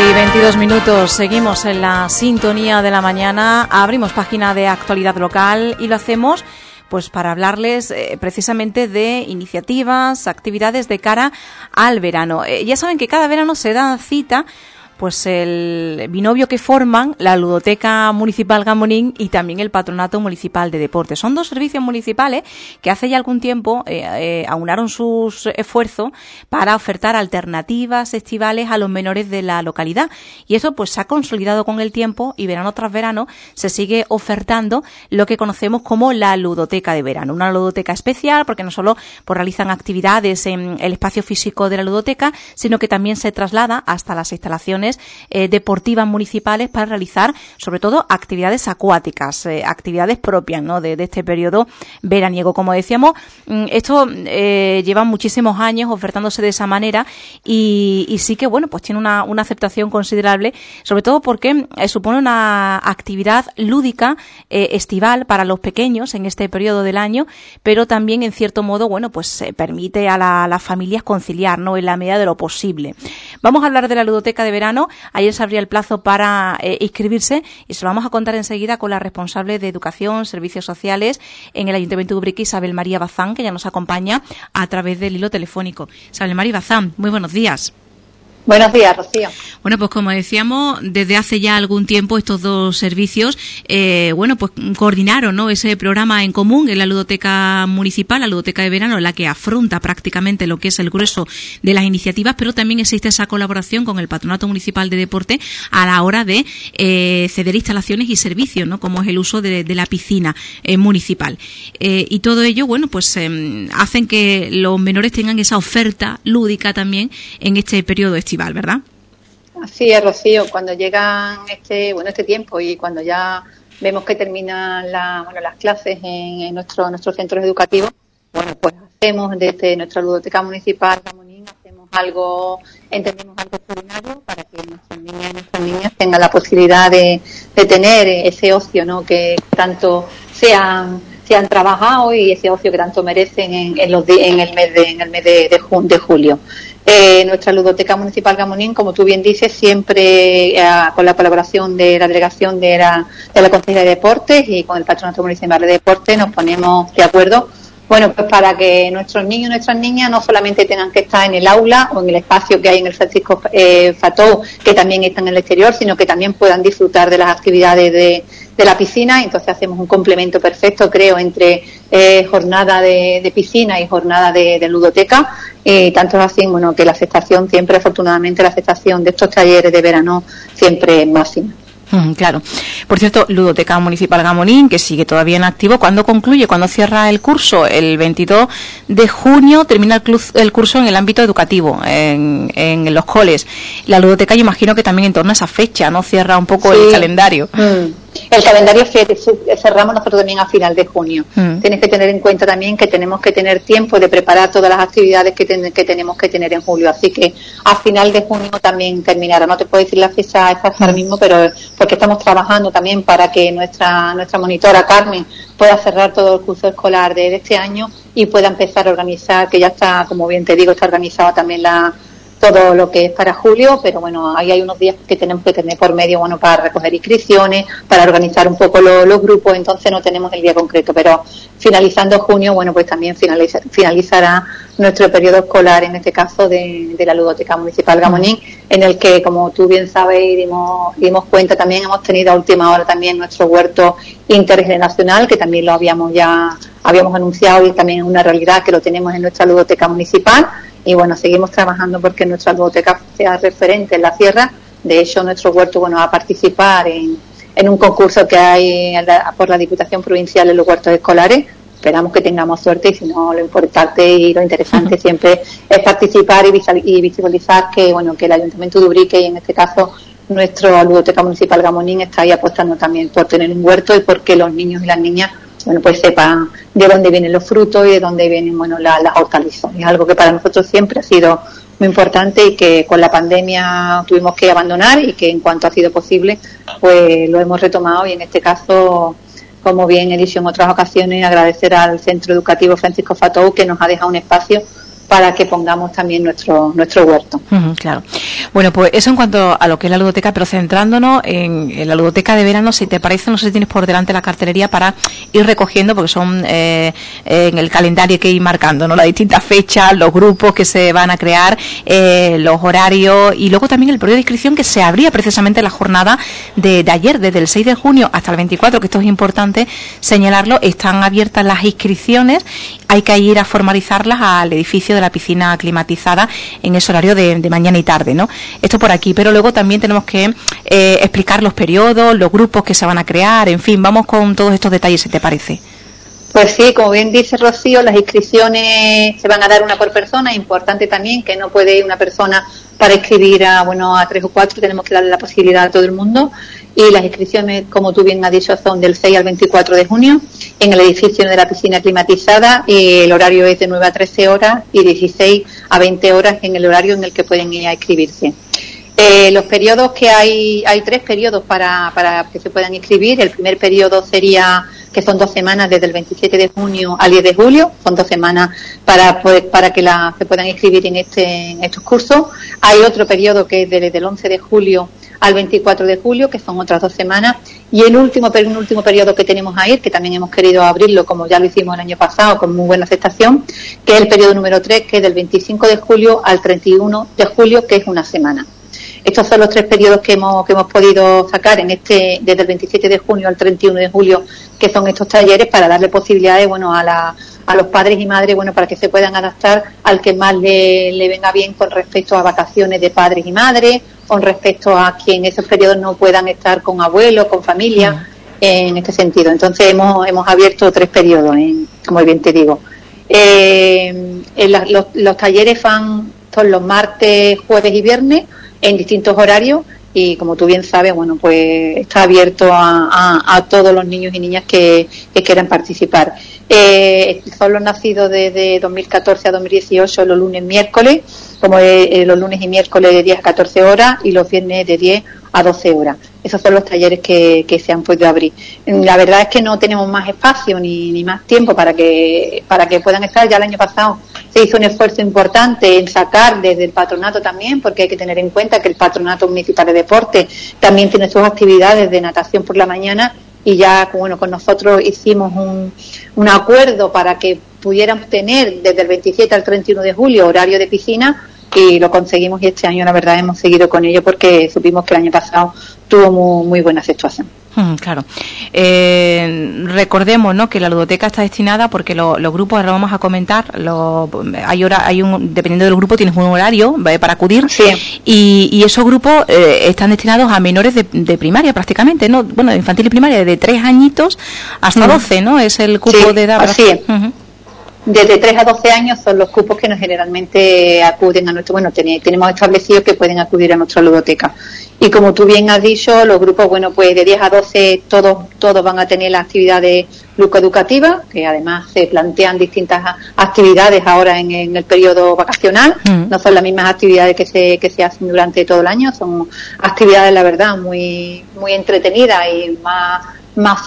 1:22, seguimos en la sintonía de la mañana, abrimos página de actualidad local y lo hacemos pues para hablarles precisamente de iniciativas, actividades de cara al verano. Ya saben que cada verano se da cita pues el binomio que forman la Ludoteca Municipal Gamonín y también el Patronato Municipal de Deportes. Son dos servicios municipales que hace ya algún tiempo aunaron sus esfuerzos para ofertar alternativas estivales a los menores de la localidad. Y eso pues se ha consolidado con el tiempo y verano tras verano se sigue ofertando lo que conocemos como la Ludoteca de verano. Una ludoteca especial porque no solo pues, realizan actividades en el espacio físico de la ludoteca, sino que también se traslada hasta las instalaciones deportivas municipales para realizar sobre todo actividades acuáticas, actividades propias, ¿no? de este periodo veraniego. Como decíamos, esto lleva muchísimos años ofertándose de esa manera y sí que bueno pues tiene una aceptación considerable, sobre todo porque supone una actividad lúdica estival para los pequeños en este periodo del año, pero también en cierto modo bueno pues permite a las familias conciliar, ¿no? en la medida de lo posible. Vamos a hablar de la ludoteca de verano. Ayer se abría el plazo para inscribirse y se lo vamos a contar enseguida con la responsable de Educación, Servicios Sociales en el Ayuntamiento de Ubrique, Isabel María Bazán, que ya nos acompaña a través del hilo telefónico. Isabel María Bazán, muy buenos días. Buenos días, Rocío. Bueno, pues como decíamos, desde hace ya algún tiempo estos dos servicios, bueno, pues coordinaron, ¿no? ese programa en común en la Ludoteca Municipal, la Ludoteca de Verano, la que afronta prácticamente lo que es el grueso de las iniciativas, pero también existe esa colaboración con el Patronato Municipal de Deporte a la hora de ceder instalaciones y servicios, ¿no? Como es el uso de la piscina municipal. Y todo ello, bueno, pues hacen que los menores tengan esa oferta lúdica también en este periodo estival, ¿verdad? Así es, Rocío. Cuando llegan este tiempo y cuando ya vemos que terminan las clases en nuestros centros educativos, bueno, pues hacemos desde nuestra Ludoteca Municipal Gamonín entendemos algo extraordinario para que nuestras niñas y nuestras niñas tengan la posibilidad de tener ese ocio, ¿no? que tanto se han trabajado y ese ocio que tanto merecen en el mes de julio. Nuestra Ludoteca Municipal Gamonín, como tú bien dices, siempre con la colaboración de la delegación de la Consejería de Deportes y con el Patronato Municipal de Deportes nos ponemos de acuerdo, bueno, pues para que nuestros niños y nuestras niñas no solamente tengan que estar en el aula o en el espacio que hay en el Francisco Fatou, que también está en el exterior, sino que también puedan disfrutar de las actividades de la piscina. Entonces hacemos un complemento perfecto, creo, entre jornada de piscina y jornada de ludoteca. Tanto es así, bueno, que la aceptación siempre, afortunadamente, la aceptación de estos talleres de verano siempre es máxima. Claro. Por cierto, Ludoteca Municipal Gamonín, que sigue todavía en activo. ¿Cuándo concluye? ¿Cuándo cierra el curso? El 22 de junio termina el curso en el ámbito educativo, en los coles. La ludoteca, yo imagino que también en torno a esa fecha, ¿no? Cierra un poco el calendario. El calendario cerramos nosotros también a final de junio. Tienes que tener en cuenta también que tenemos que tener tiempo de preparar todas las actividades que tenemos que tener en julio. Así que a final de junio también terminará. No te puedo decir la fecha exacta ahora mismo, pero porque estamos trabajando también para que nuestra monitora Carmen pueda cerrar todo el curso escolar de este año y pueda empezar a organizar, que ya está, como bien te digo, está organizada también todo lo que es para julio, pero bueno, ahí hay unos días que tenemos que tener por medio, bueno, para recoger inscripciones, para organizar un poco los grupos, entonces no tenemos el día concreto, pero finalizando junio, bueno, pues también finalizará nuestro periodo escolar, en este caso de la Ludoteca Municipal Gamonín, en el que, como tú bien sabes y dimos cuenta, también hemos tenido a última hora también nuestro huerto intergeneracional, que también lo habíamos anunciado y también es una realidad que lo tenemos en nuestra Ludoteca Municipal. Y bueno, seguimos trabajando porque nuestra ludoteca sea referente en la sierra. De hecho, nuestro huerto, bueno, va a participar en un concurso que hay por la Diputación Provincial en los huertos escolares. Esperamos que tengamos suerte y si no, lo importante y lo interesante siempre es participar y visualizar que, bueno, que el Ayuntamiento de Ubrique y en este caso nuestra Ludoteca Municipal Gamonín está ahí apostando también por tener un huerto y porque los niños y las niñas, bueno, pues sepan de dónde vienen los frutos y de dónde vienen, bueno, las hortalizas. Es algo que para nosotros siempre ha sido muy importante y que con la pandemia tuvimos que abandonar y que en cuanto ha sido posible, pues lo hemos retomado y en este caso, como bien he dicho en otras ocasiones, agradecer al Centro Educativo Francisco Fatou que nos ha dejado un espacio para que pongamos también nuestro huerto. Claro. Bueno, pues eso en cuanto a lo que es la ludoteca, pero centrándonos en la ludoteca de verano, si te parece, no sé si tienes por delante la cartelería para ir recogiendo, porque son en el calendario que ir marcando, ¿no? Las distintas fechas, los grupos que se van a crear, los horarios y luego también el periodo de inscripción que se abría precisamente la jornada de ayer, desde el 6 de junio hasta el 24, que esto es importante señalarlo, están abiertas las inscripciones, hay que ir a formalizarlas al edificio de la piscina climatizada en ese horario de mañana y tarde, ¿no? Esto por aquí, pero luego también tenemos que explicar los periodos, los grupos que se van a crear, en fin, vamos con todos estos detalles, si te parece. Pues sí, como bien dice Rocío, las inscripciones se van a dar una por persona. Es importante también que no puede ir una persona para inscribir a 3 o 4, tenemos que darle la posibilidad a todo el mundo. Y las inscripciones, como tú bien has dicho, son del 6 al 24 de junio en el edificio de la piscina climatizada. El horario es de 9 a 13 horas y 16 a 20 horas en el horario en el que pueden ir a inscribirse. Los periodos que hay 3 periodos para que se puedan inscribir. El primer periodo sería, que son 2 semanas desde el 27 de junio al 10 de julio, son 2 semanas para que se puedan inscribir en estos cursos. Hay otro periodo que es desde el 11 de julio al 24 de julio, que son otras 2 semanas, y el último periodo que tenemos ahí, que también hemos querido abrirlo como ya lo hicimos el año pasado con muy buena aceptación, que es el periodo número 3, que es del 25 de julio al 31 de julio, que es una semana. Estos son los 3 periodos que hemos podido sacar desde el 27 de junio al 31 de julio, que son estos talleres para darle posibilidades, a los padres y madres, para que se puedan adaptar al que más le venga bien con respecto a vacaciones de padres y madres, con respecto a quien en esos periodos no puedan estar con abuelos, con familia, en este sentido. Entonces hemos abierto 3 periodos, como bien te digo. Los talleres son los martes, jueves y viernes, en distintos horarios, y como tú bien sabes, pues está abierto a todos los niños y niñas que quieran participar. Son los nacidos desde 2014 a 2018 los lunes, miércoles, como los lunes y miércoles de 10 a 14 horas y los viernes de 10 a 12 horas. Esos son los talleres que se han podido abrir. La verdad es que no tenemos más espacio ni más tiempo para que puedan estar. Ya el año pasado se hizo un esfuerzo importante en sacar desde el patronato también, porque hay que tener en cuenta que el Patronato Municipal de Deporte también tiene sus actividades de natación por la mañana, y ya con nosotros hicimos un acuerdo para que pudieran tener desde el 27 al 31 de julio horario de piscina, y lo conseguimos, y este año la verdad hemos seguido con ello porque supimos que el año pasado tuvo muy buena aceptación. Claro. Recordemos, ¿no?, que la ludoteca está destinada, porque los grupos, ahora lo vamos a comentar, dependiendo del grupo tienes un horario para acudir, sí. y esos grupos están destinados a menores de primaria prácticamente, ¿no? Bueno, de infantil y primaria, de 3 añitos hasta 12, ¿no? Es el cupo de edad. Así es. Desde 3 a 12 años son los cupos que generalmente acuden a nuestro, tenemos establecido que pueden acudir a nuestra ludoteca. Y como tú bien has dicho, los grupos, pues de 10 a 12 todos van a tener las actividades ludoeducativas, que además se plantean distintas actividades ahora en el periodo vacacional. No son las mismas actividades que se hacen durante todo el año, son actividades, la verdad, muy entretenidas y más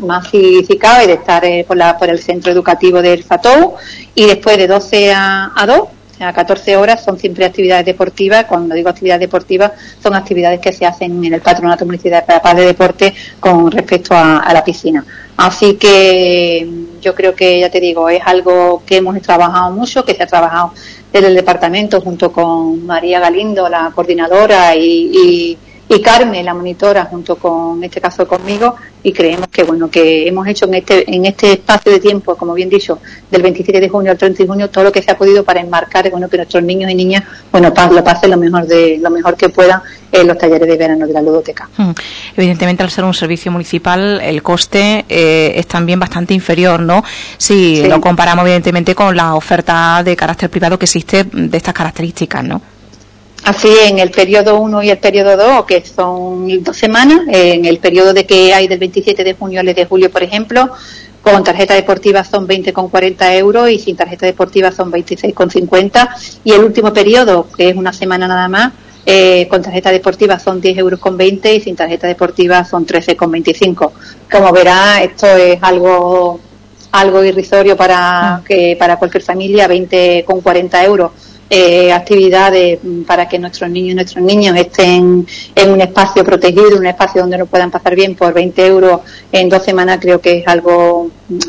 si cabe, de estar por el centro educativo del FATOU. Y después de 12 a 2, a 14 horas, son siempre actividades deportivas. Cuando digo actividades deportivas, son actividades que se hacen en el Patronato Municipal de Deporte con respecto a la piscina. Así que yo creo que, ya te digo, es algo que hemos trabajado mucho, que se ha trabajado desde el departamento junto con María Galindo, la coordinadora, y Carmen, la monitora, junto con, en este caso, conmigo, y creemos que hemos hecho en este espacio de tiempo, como bien dicho, del 27 de junio al 30 de junio, todo lo que se ha podido para enmarcar, que nuestros niños y niñas, lo pasen lo mejor que puedan en los talleres de verano de la ludoteca. Evidentemente, al ser un servicio municipal, el coste es también bastante inferior, ¿no? Si lo comparamos, evidentemente, con la oferta de carácter privado que existe de estas características, ¿no? Así, en el periodo 1 y el periodo 2, que son 2 semanas, en el periodo que hay del 27 de junio al 10 de julio, por ejemplo, con tarjeta deportiva son 20,40 euros y sin tarjeta deportiva son 26,50. Y el último periodo, que es una semana nada más, con tarjeta deportiva son 10,20 euros y sin tarjeta deportiva son 13,25. Como verá, esto es algo irrisorio para cualquier familia, 20,40 euros actividades para que nuestros niños y nuestros niños estén en un espacio protegido, un espacio donde lo puedan pasar bien por 20 euros en 2 semanas. Creo que es algo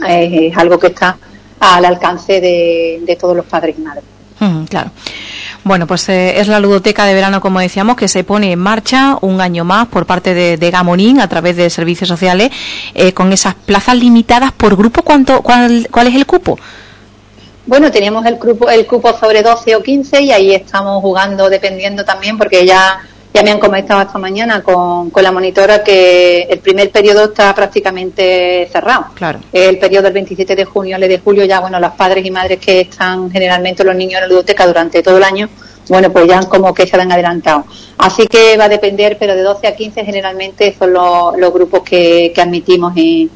que está al alcance de todos los padres y madres. Claro. Bueno, pues es la ludoteca de verano, como decíamos, que se pone en marcha un año más por parte de Gamonín a través de servicios sociales, con esas plazas limitadas por grupo. ¿Cuál es el cupo? Bueno, teníamos el cupo sobre 12 o 15 y ahí estamos jugando, dependiendo también, porque ya me han comentado esta mañana con la monitora que el primer periodo está prácticamente cerrado. Claro. El periodo del 27 de junio al de julio ya, bueno, los padres y madres que están generalmente los niños en la ludoteca durante todo el año, bueno, pues ya como que se han adelantado. Así que va a depender, pero de 12 a 15 generalmente son los grupos que admitimos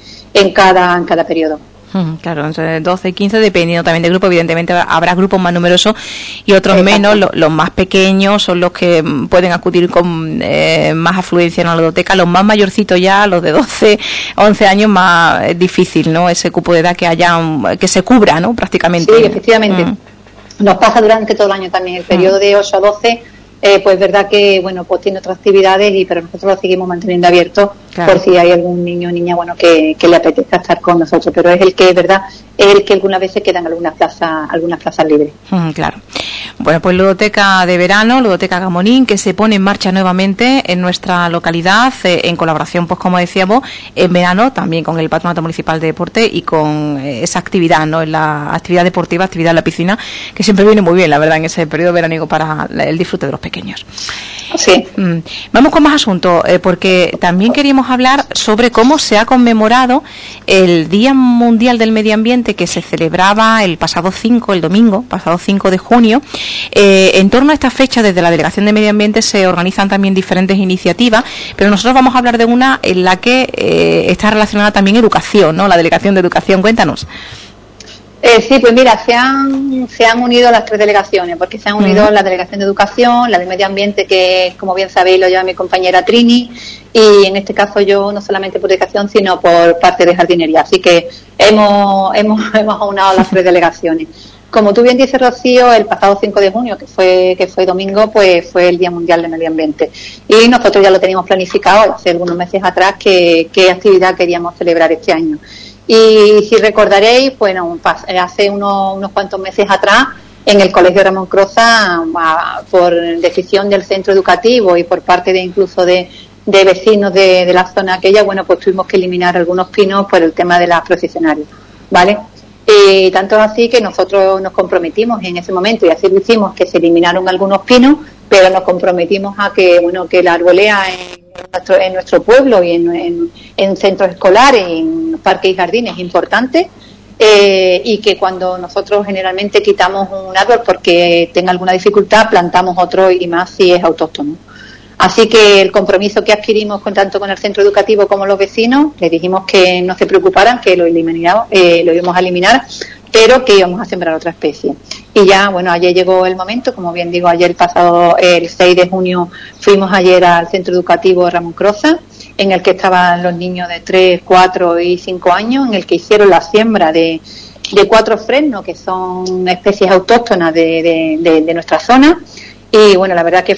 en cada periodo. Claro, entre 12 y 15, dependiendo también del grupo. Evidentemente habrá grupos más numerosos y otros menos. Los más pequeños son los que pueden acudir con más afluencia en la ludoteca. Los más mayorcitos ya, los de 12, 11 años, más difícil, ¿no? Ese cupo de edad que se cubra, ¿no? Prácticamente. Sí, efectivamente. Nos pasa durante todo el año también. El periodo de 8 a 12, pues verdad que, bueno, pues tiene otras actividades, pero nosotros lo seguimos manteniendo abierto, claro, por si hay algún niño o niña, bueno, que le apetezca estar con nosotros. Pero es el que, verdad, es el que algunas veces quedan algunas plazas libres. Claro. Bueno, pues ludoteca de verano, ludoteca Gamonín, que se pone en marcha nuevamente en nuestra localidad, en colaboración, pues como decíamos, en verano, también con el Patronato Municipal de Deporte y con esa actividad, ¿no? En la actividad deportiva, actividad en la piscina, que siempre viene muy bien, la verdad, en ese periodo veraniego para el disfrute de los pequeños. Sí. Vamos con más asuntos, porque también queríamos hablar sobre cómo se ha conmemorado el Día Mundial del Medio Ambiente, que se celebraba el domingo pasado 5 de junio. En torno a esta fecha, desde la Delegación de Medio Ambiente se organizan también diferentes iniciativas, pero nosotros vamos a hablar de una en la que está relacionada también educación, ¿no? La Delegación de Educación. Cuéntanos. Sí, pues mira, se han unido las 3 delegaciones, porque se han unido la Delegación de Educación, la de Medio Ambiente, que como bien sabéis lo lleva mi compañera Trini, y en este caso yo no solamente por educación, sino por parte de jardinería. Así que hemos aunado las 3 delegaciones. Como tú bien dices, Rocío, el pasado 5 de junio, que fue domingo, pues fue el Día Mundial del Medio Ambiente. Y nosotros ya lo teníamos planificado hace algunos meses atrás qué actividad queríamos celebrar este año. Y si recordaréis, bueno, hace unos cuantos meses atrás, en el Colegio Ramón Croza, por decisión del centro educativo y por parte incluso de vecinos de la zona aquella, bueno, pues tuvimos que eliminar algunos pinos por el tema de las procesionarias, ¿vale? Y tanto es así que nosotros nos comprometimos en ese momento, y así lo hicimos, que se eliminaron algunos pinos, pero nos comprometimos a que, bueno, que la arbolea en nuestro pueblo y en centros escolares, en parques y jardines es importante, y que cuando nosotros generalmente quitamos un árbol porque tenga alguna dificultad, plantamos otro, y más si es autóctono. Así que el compromiso que adquirimos tanto con el centro educativo como los vecinos, les dijimos que no se preocuparan, que lo íbamos a eliminar, pero que íbamos a sembrar otra especie. Y ya, bueno, ayer llegó el momento, como bien digo, ayer pasado, el 6 de junio, fuimos ayer al centro educativo Ramón Croza, en el que estaban los niños de 3, 4 y 5 años, en el que hicieron la siembra de 4 fresnos, que son especies autóctonas de nuestra zona. Y bueno, la verdad que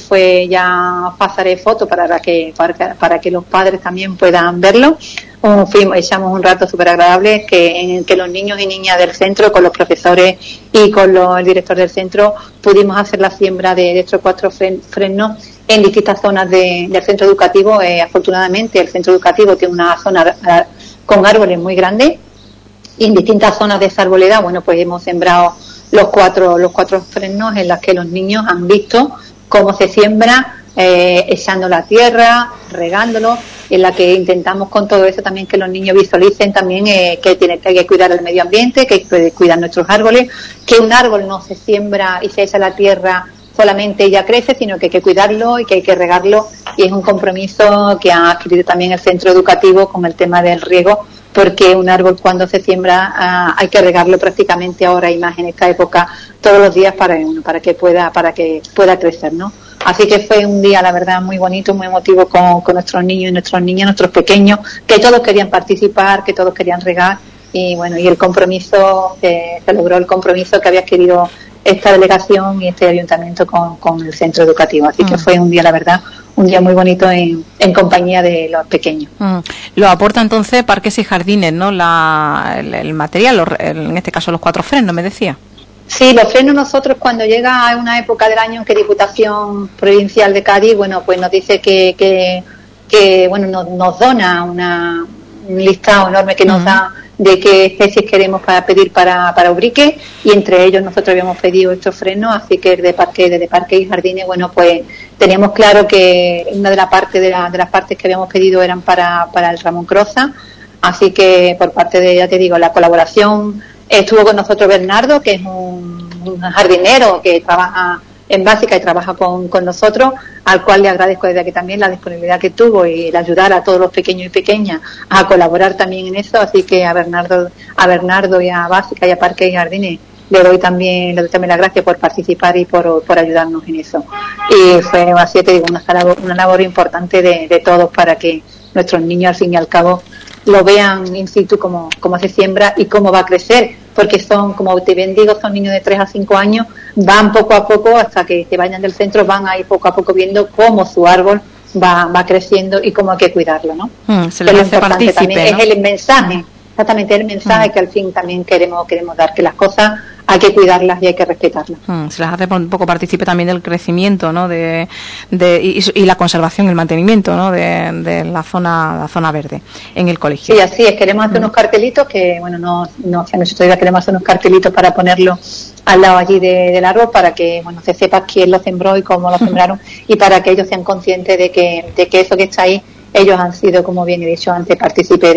ya pasaré fotos para que los padres también puedan verlo. Echamos un rato súper agradable en el que los niños y niñas del centro, con los profesores y con el director del centro, pudimos hacer la siembra de estos 4 fresnos en distintas zonas del centro educativo. Afortunadamente el centro educativo tiene una zona con árboles muy grandes, y en distintas zonas de esa arboleda, bueno, pues hemos sembrado los cuatro fresnos en las que los niños han visto cómo se siembra, echando la tierra, regándolo, en la que intentamos con todo eso también que los niños visualicen también que hay que cuidar el medio ambiente, que hay que cuidar nuestros árboles, que un árbol no se siembra y se echa la tierra solamente y ya crece, sino que hay que cuidarlo y que hay que regarlo, y es un compromiso que ha adquirido también el centro educativo con el tema del riego, porque un árbol cuando se siembra hay que regarlo prácticamente ahora y más en esta época todos los días para que pueda crecer, ¿no? Así que fue un día, la verdad, muy bonito, muy emotivo con nuestros niños y nuestras niñas, nuestros pequeños, que todos querían participar, que todos querían regar, y bueno, y el compromiso, se logró el compromiso que había adquirido esta delegación y este ayuntamiento con el centro educativo. Así que fue un día, la verdad, un día muy bonito en compañía de los pequeños. Lo aporta entonces Parques y Jardines, ¿no? El material, en este caso los 4 frenos, me decía. Sí, los frenos nosotros cuando llega a una época del año en que Diputación Provincial de Cádiz, bueno, pues nos dice que bueno, nos dona un listado enorme que nos da de qué especies queremos para pedir para Ubrique, y entre ellos nosotros habíamos pedido estos frenos, así que desde Parques y Jardines, bueno, pues teníamos claro que una de las partes que habíamos pedido eran para el Ramón Croza, así que por parte de, ya te digo, la colaboración estuvo con nosotros Bernardo, que es un jardinero que trabaja en básica y trabaja con nosotros, al cual le agradezco desde aquí también la disponibilidad que tuvo y el ayudar a todos los pequeños y pequeñas a colaborar también en eso. Así que a Bernardo y a Básica y a Parques y Jardines le doy también las gracias por participar y por ayudarnos en eso. Y fue, así te digo, una labor importante de todos para que nuestros niños al fin y al cabo lo vean in situ cómo se siembra y cómo va a crecer, porque son, como te bien digo, son niños de 3 a 5 años, van poco a poco hasta que se vayan del centro, van a ir poco a poco viendo cómo su árbol va creciendo y cómo hay que cuidarlo, ¿no? Se les hace partícipe, también, ¿no? Es el mensaje, exactamente el mensaje que al fin también queremos dar, que las cosas hay que cuidarlas y hay que respetarlas. Se les hace un poco partícipe también del crecimiento, ¿no? Y la conservación, el mantenimiento, ¿no? De la zona verde en el colegio. Sí, así es. Queremos hacer unos cartelitos que, bueno, no se han hecho todavía. Queremos hacer unos cartelitos para ponerlo al lado allí del árbol para que, bueno, se sepa quién lo sembró y cómo lo sembraron y para que ellos sean conscientes de que eso que está ahí, ellos han sido, como bien he dicho antes, partícipes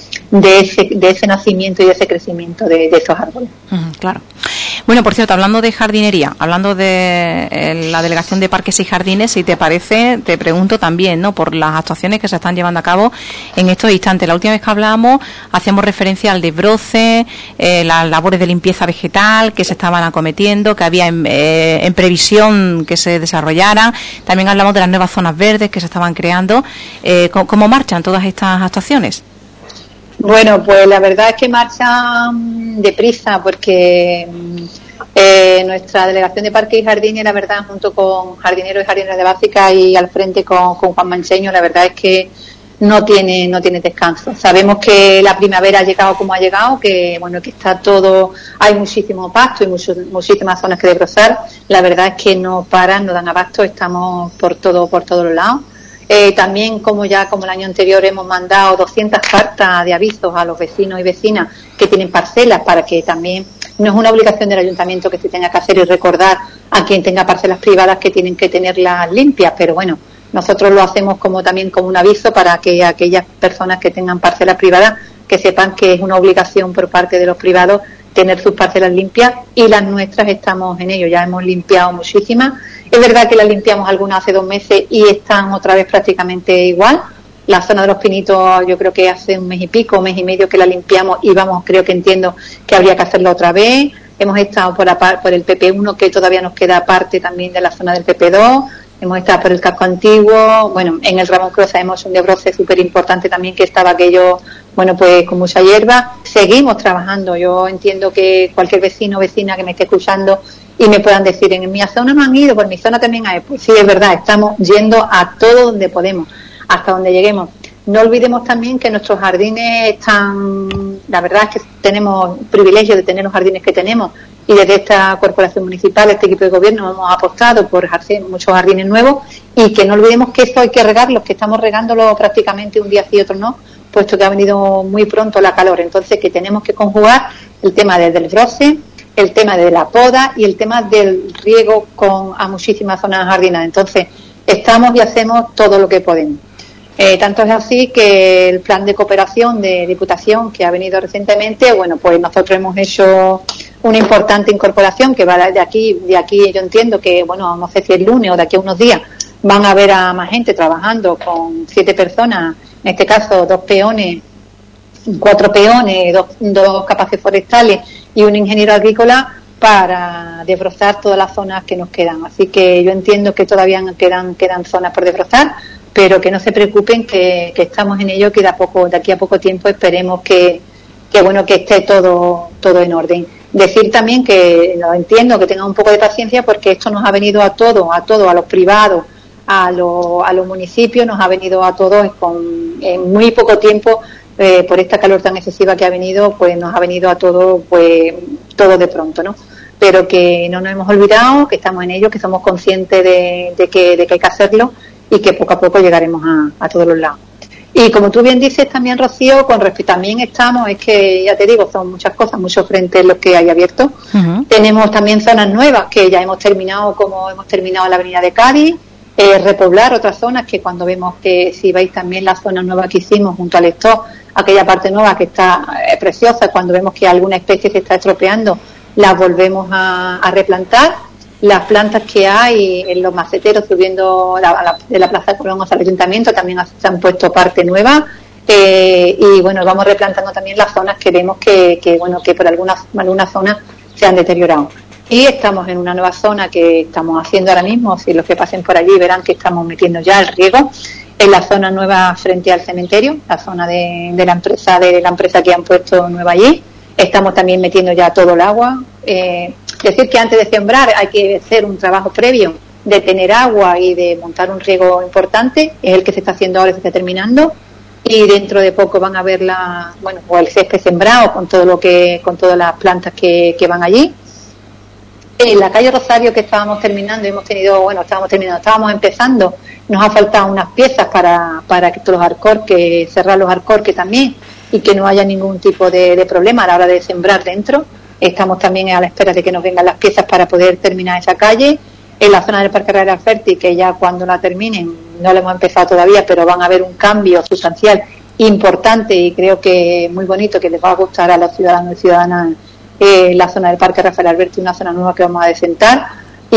de ese nacimiento y de ese crecimiento de esos árboles. Claro. Bueno, por cierto, hablando de jardinería, hablando de la Delegación de Parques y Jardines, si te parece, te pregunto también, ¿no?, por las actuaciones que se están llevando a cabo en estos instantes. La última vez que hablábamos, hacíamos referencia al desbroce, las labores de limpieza vegetal que se estaban acometiendo, que había en previsión que se desarrollaran. También hablamos de las nuevas zonas verdes que se estaban creando. ¿Cómo marchan todas estas actuaciones? Bueno, pues la verdad es que marchan deprisa porque nuestra Delegación de Parques y Jardines, la verdad, junto con jardineros y jardineras de básica y al frente con Juan Mancheño, la verdad es que no tiene descanso. Sabemos que la primavera ha llegado como ha llegado, que bueno, que está todo, hay muchísimo pasto y muchísimas zonas que desbrozar. La verdad es que no paran, no dan abasto, estamos por todos los lados. También, como el año anterior, hemos mandado 200 cartas de avisos a los vecinos y vecinas que tienen parcelas, para que también no es una obligación del ayuntamiento que se tenga que hacer y recordar a quien tenga parcelas privadas que tienen que tenerlas limpias, pero bueno, nosotros lo hacemos también como un aviso para que aquellas personas que tengan parcelas privadas que sepan que es una obligación por parte de los privados tener sus parcelas limpias, y las nuestras estamos en ello, ya hemos limpiado muchísimas. Es verdad que las limpiamos algunas hace 2 meses y están otra vez prácticamente igual. La zona de los Pinitos, yo creo que hace 1 mes y pico, 1 mes y medio que la limpiamos y entiendo que habría que hacerlo otra vez. Hemos estado por el PP1, que todavía nos queda parte también de la zona del PP2. Hemos estado por el casco antiguo. Bueno, en el Ramón Croza hemos un desbroce súper importante también, que estaba aquello, bueno, pues con mucha hierba. Seguimos trabajando. Yo entiendo que cualquier vecino o vecina que me esté escuchando y me puedan decir, en mi zona no han ido, por mi zona también hay. Pues sí, es verdad, estamos yendo a todo donde podemos, hasta donde lleguemos. No olvidemos también que nuestros jardines están, la verdad es que tenemos privilegio de tener los jardines que tenemos, y desde esta corporación municipal, este equipo de gobierno, hemos apostado por hacer muchos jardines nuevos, y que no olvidemos que eso hay que regarlos, que estamos regándolo prácticamente un día sí y otro no, puesto que ha venido muy pronto la calor. Entonces, que tenemos que conjugar el tema del desbroce, el tema de la poda y el tema del riego a muchísimas zonas jardinadas. Entonces, estamos y hacemos todo lo que podemos. Tanto es así que el plan de cooperación de Diputación que ha venido recientemente, bueno, pues nosotros hemos hecho una importante incorporación que va de aquí yo entiendo que, bueno, no sé si el lunes o de aquí a unos días van a ver a más gente trabajando con 7 personas, en este caso 2 peones, 4 peones, 2 capaces forestales y un ingeniero agrícola para desbrozar todas las zonas que nos quedan. Así que yo entiendo que todavía quedan zonas por desbrozar, pero que no se preocupen, que estamos en ello, que de aquí a poco tiempo esperemos que esté todo en orden. Decir también que lo entiendo, que tengan un poco de paciencia, porque esto nos ha venido a todos, a los privados, a los municipios, nos ha venido a todos en muy poco tiempo, por esta calor tan excesiva que ha venido, pues nos ha venido a todos, pues todo de pronto, ¿no? Pero que no nos hemos olvidado, que estamos en ello, que somos conscientes de que hay que hacerlo y que poco a poco llegaremos a todos los lados. Y como tú bien dices también, Rocío, con respecto también estamos, es que ya te digo, son muchas cosas, muchos frentes los que hay abiertos. Uh-huh. Tenemos también zonas nuevas que ya hemos terminado, como hemos terminado la avenida de Cádiz, repoblar otras zonas que cuando vemos que, si veis también la zona nueva que hicimos junto al stock, aquella parte nueva que está preciosa, cuando vemos que alguna especie se está estropeando, las volvemos a replantar. Las plantas que hay en los maceteros subiendo de la Plaza de Colón hasta el Ayuntamiento también se han puesto parte nueva, y bueno, vamos replantando también las zonas que vemos que por algunas zonas se han deteriorado. Y estamos en una nueva zona que estamos haciendo ahora mismo, si los que pasen por allí verán que estamos metiendo ya el riego en la zona nueva frente al cementerio, la zona de la empresa que han puesto nueva allí. Estamos también metiendo ya todo el agua. Decir que antes de sembrar hay que hacer un trabajo previo de tener agua y de montar un riego importante, es el que se está haciendo ahora, se está terminando, y dentro de poco van a ver el césped sembrado con todas las plantas que van allí. En la calle Rosario, que estábamos empezando, nos ha faltado unas piezas para que los arcorques, cerrar los arcorques también, y que no haya ningún tipo de problema a la hora de sembrar dentro. Estamos también a la espera de que nos vengan las piezas para poder terminar esa calle. En la zona del Parque Herrera Fértil, que ya cuando la terminen, no la hemos empezado todavía, pero van a haber un cambio sustancial importante y creo que muy bonito, que les va a gustar a los ciudadanos y ciudadanas, la zona del Parque Rafael Alberti, una zona nueva que vamos a desentar,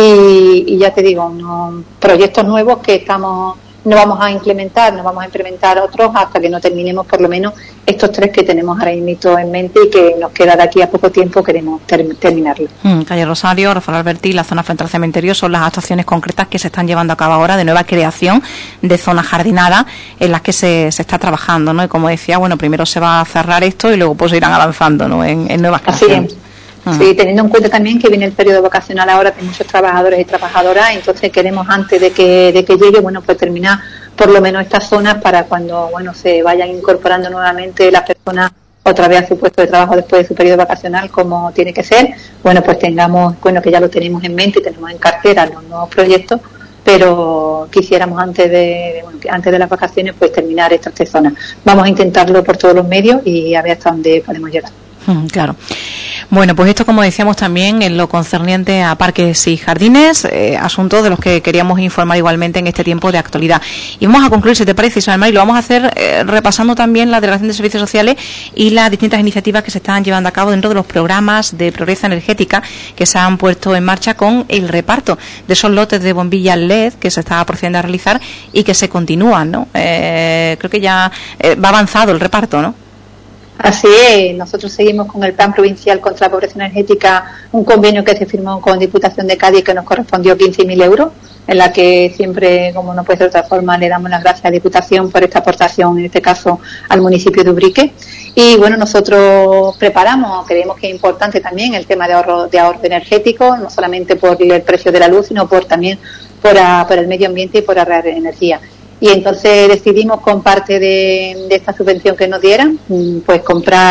y ya te digo, proyectos nuevos que no vamos a implementar otros hasta que no terminemos por lo menos estos 3 que tenemos ahora mismo en mente y que nos queda de aquí a poco tiempo, queremos terminarlo. Calle Rosario, Rafael Alberti, la zona frente al cementerio son las actuaciones concretas que se están llevando a cabo ahora de nueva creación de zonas jardinadas en las que se está trabajando, ¿no? Y como decía, bueno, primero se va a cerrar esto y luego pues irán avanzando, ¿no? En nuevas creaciones. Sí, teniendo en cuenta también que viene el periodo vacacional ahora de muchos trabajadores y trabajadoras, entonces queremos antes de que llegue, pues terminar por lo menos estas zonas para cuando se vayan incorporando nuevamente las personas otra vez a su puesto de trabajo después de su periodo vacacional, como tiene que ser, pues tengamos, que ya lo tenemos en mente y tenemos en cartera los nuevos proyectos, pero quisiéramos antes de las vacaciones pues terminar estas 3 zonas. Vamos a intentarlo por todos los medios y a ver hasta dónde podemos llegar. Claro. Bueno, pues esto, como decíamos también, en lo concerniente a parques y jardines, asuntos de los que queríamos informar igualmente en este tiempo de actualidad. Y vamos a concluir, si te parece, Isabel Mari, lo vamos a hacer repasando también la Delegación de Servicios Sociales y las distintas iniciativas que se están llevando a cabo dentro de los programas de progresa energética que se han puesto en marcha con el reparto de esos lotes de bombillas LED que se está procediendo a realizar y que se continúan, ¿no? Creo que ya va avanzado el reparto, ¿no? Así es, nosotros seguimos con el Plan Provincial contra la Pobreza Energética, un convenio que se firmó con Diputación de Cádiz que nos correspondió 15.000 euros, en la que siempre, como no puede ser de otra forma, le damos las gracias a Diputación por esta aportación, en este caso al municipio de Ubrique. Y bueno, nosotros creemos que es importante también el tema de ahorro energético, no solamente por el precio de la luz, sino también por el medio ambiente y por ahorrar energía. Y entonces decidimos, con parte de esta subvención que nos dieran, pues comprar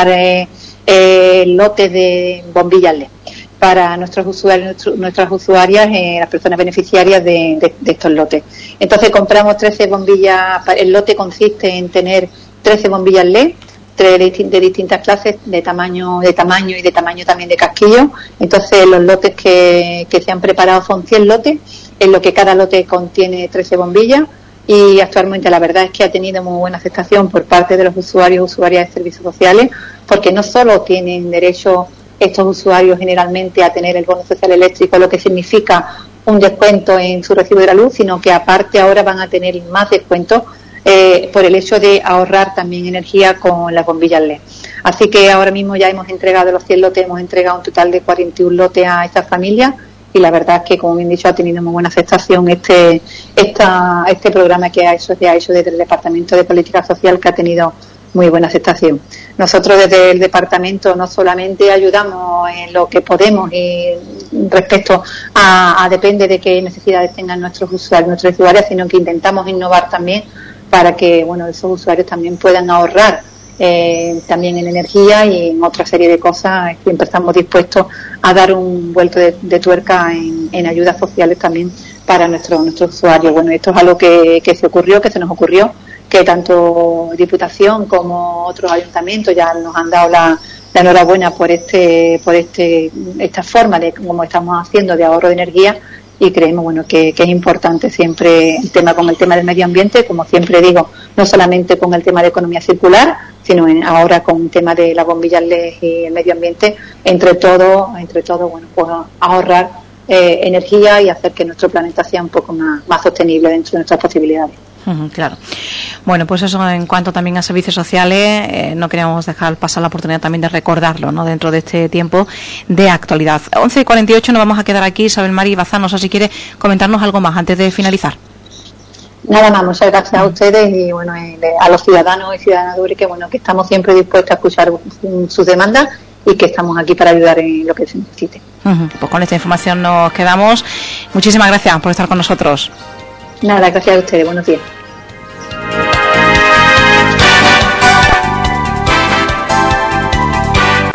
lotes de bombillas LED para nuestros usuarios, nuestras usuarias, las personas beneficiarias de estos lotes. Entonces compramos 13 bombillas. El lote consiste en tener 13 bombillas LED de distintas clases, de tamaño y de tamaño también de casquillo. Entonces los lotes que se han preparado son 100 lotes, en lo que cada lote contiene 13 bombillas. Y actualmente la verdad es que ha tenido muy buena aceptación por parte de los usuarios y usuarias de servicios sociales, porque no solo tienen derecho estos usuarios generalmente a tener el bono social eléctrico, lo que significa un descuento en su recibo de la luz, sino que aparte ahora van a tener más descuentos por el hecho de ahorrar también energía con las bombillas LED. Así que ahora mismo ya hemos entregado los 100 lotes, hemos entregado un total de 41 lotes a estas familias. Y la verdad es que, como bien dicho, ha tenido muy buena aceptación este programa que ha hecho desde el Departamento de Política Social, que ha tenido muy buena aceptación. nosotros desde el departamento no solamente ayudamos en lo que podemos y respecto a depende de qué necesidades tengan nuestros usuarios, sino que intentamos innovar también para que esos usuarios también puedan ahorrar también en energía y en otra serie de cosas. Siempre estamos dispuestos a dar un vuelto de tuerca en ayudas sociales también para nuestros usuarios. Bueno, esto es algo que se nos ocurrió, que tanto Diputación como otros ayuntamientos ya nos han dado la enhorabuena por esta forma de cómo estamos haciendo de ahorro de energía, y creemos que es importante siempre con el tema del medio ambiente, como siempre digo, no solamente con el tema de economía circular, sino ahora con el tema de las bombillas LED y el medio ambiente, entre todo pues ahorrar energía y hacer que nuestro planeta sea un poco más sostenible dentro de nuestras posibilidades. Claro. Bueno, pues eso en cuanto también a servicios sociales, no queríamos dejar pasar la oportunidad también de recordarlo, ¿no?, dentro de este tiempo de actualidad. 11:48, nos vamos a quedar aquí. Isabel Mari Bazán, no sé si quiere comentarnos algo más antes de finalizar. Nada más, muchas gracias a ustedes y a los ciudadanos y ciudadanas de Uri, que estamos siempre dispuestos a escuchar sus demandas y que estamos aquí para ayudar en lo que se necesite. Pues con esta información nos quedamos. Muchísimas gracias por estar con nosotros. Nada, gracias a ustedes. Buenos días.